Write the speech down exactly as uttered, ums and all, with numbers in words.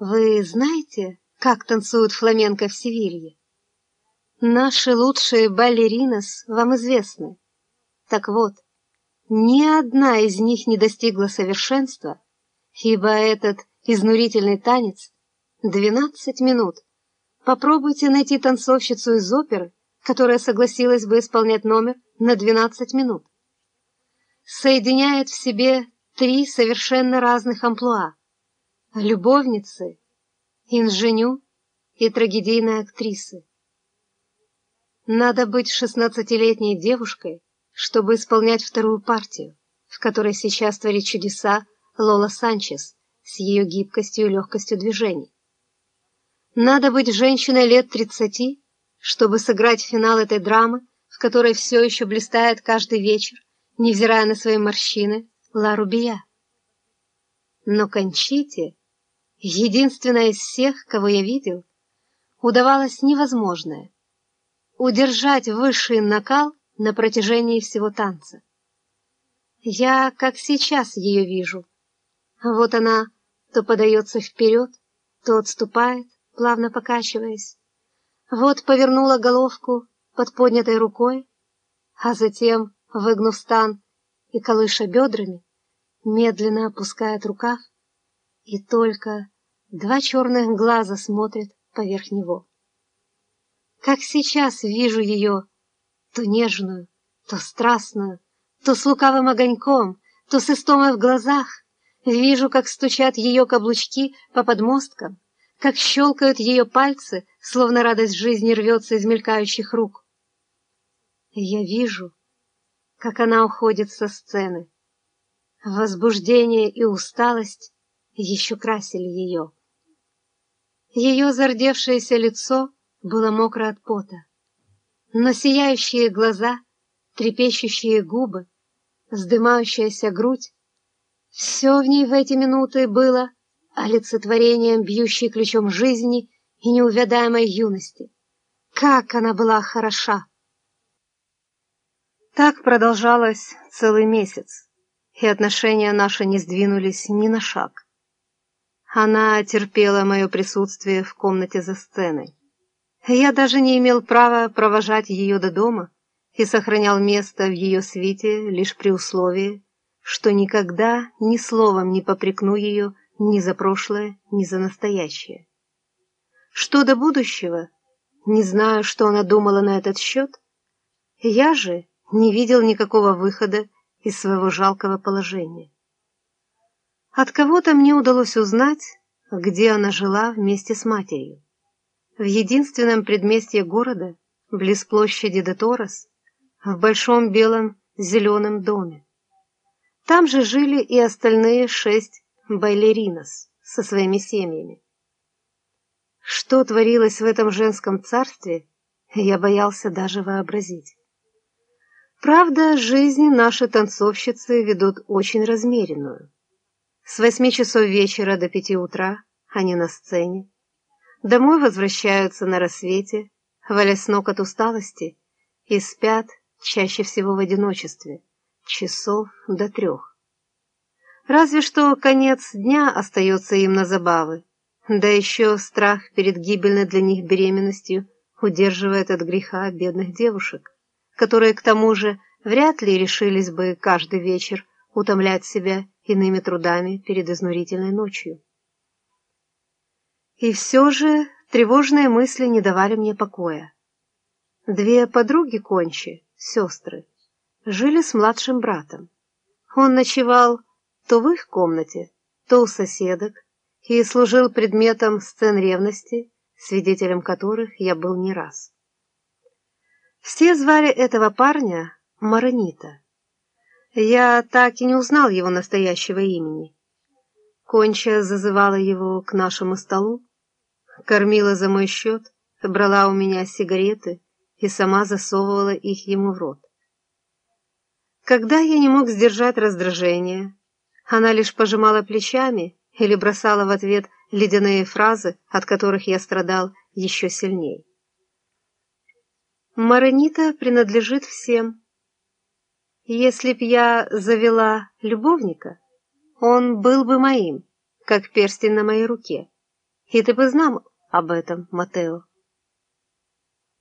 Вы знаете, как танцуют фламенко в Севилье? Наши лучшие балеринас вам известны. Так вот, ни одна из них не достигла совершенства, ибо этот изнурительный танец — двенадцать минут. Попробуйте найти танцовщицу из оперы, которая согласилась бы исполнять номер на двенадцать минут. Соединяет в себе три совершенно разных амплуа — любовницы, инженю и трагедийной актрисы. Надо быть шестнадцатилетней девушкой, чтобы исполнять вторую партию, в которой сейчас творит чудеса Лола Санчес с ее гибкостью и легкостью движений. Надо быть женщиной лет тридцати, чтобы сыграть финал этой драмы, в которой все еще блистает каждый вечер, невзирая на свои морщины, Ла Рубия. Но Кончите, единственная из всех, кого я видел, удавалось невозможное — удержать высший накал на протяжении всего танца. Я, как сейчас, ее вижу. Вот она то подается вперед, то отступает, плавно покачиваясь. Вот повернула головку под поднятой рукой, а затем, выгнув стан и колыша бедрами, медленно опускает рукав, и только два черных глаза смотрят поверх него. Как сейчас вижу ее, то нежную, то страстную, то с лукавым огоньком, то с истомой в глазах, вижу, как стучат ее каблучки по подмосткам, как щелкают ее пальцы, словно радость жизни рвется из мелькающих рук. Я вижу, как она уходит со сцены. Возбуждение и усталость еще красили ее. Ее зардевшееся лицо было мокро от пота, но сияющие глаза, трепещущие губы, вздымающаяся грудь — все в ней в эти минуты было олицетворением бьющей ключом жизни и неувядаемой юности. Как она была хороша! Так продолжалось целый месяц, и отношения наши не сдвинулись ни на шаг. Она терпела мое присутствие в комнате за сценой. Я даже не имел права провожать ее до дома и сохранял место в ее свите лишь при условии, что никогда ни словом не попрекну ее ни за прошлое, ни за настоящее. Что до будущего, не знаю, что она думала на этот счет, я же не видел никакого выхода из своего жалкого положения. От кого-то мне удалось узнать, где она жила вместе с матерью. В единственном предместье города, близ площади де Торос, в большом белом зеленом доме. Там же жили и остальные шесть байлеринос со своими семьями. Что творилось в этом женском царстве, я боялся даже вообразить. Правда, жизнь наши танцовщицы ведут очень размеренную. С восьми часов вечера до пяти утра они на сцене. Домой возвращаются на рассвете, валясь с ног от усталости, и спят чаще всего в одиночестве, часов до трех. Разве что конец дня остается им на забавы, да еще страх перед гибельной для них беременностью удерживает от греха бедных девушек, которые, к тому же, вряд ли решились бы каждый вечер утомлять себя иными трудами перед изнурительной ночью. И все же тревожные мысли не давали мне покоя. Две подруги Кончи, сестры, жили с младшим братом. Он ночевал то в их комнате, то у соседок, и служил предметом сцен ревности, свидетелем которых я был не раз. Все звали этого парня Маронита. Я так и не узнал его настоящего имени. Конча зазывала его к нашему столу, кормила за мой счет, брала у меня сигареты и сама засовывала их ему в рот. Когда я не мог сдержать раздражение, она лишь пожимала плечами или бросала в ответ ледяные фразы, от которых я страдал еще сильнее. Маронита принадлежит всем. Если б я завела любовника, он был бы моим, как перстень на моей руке. И ты бы знал об этом, Матео.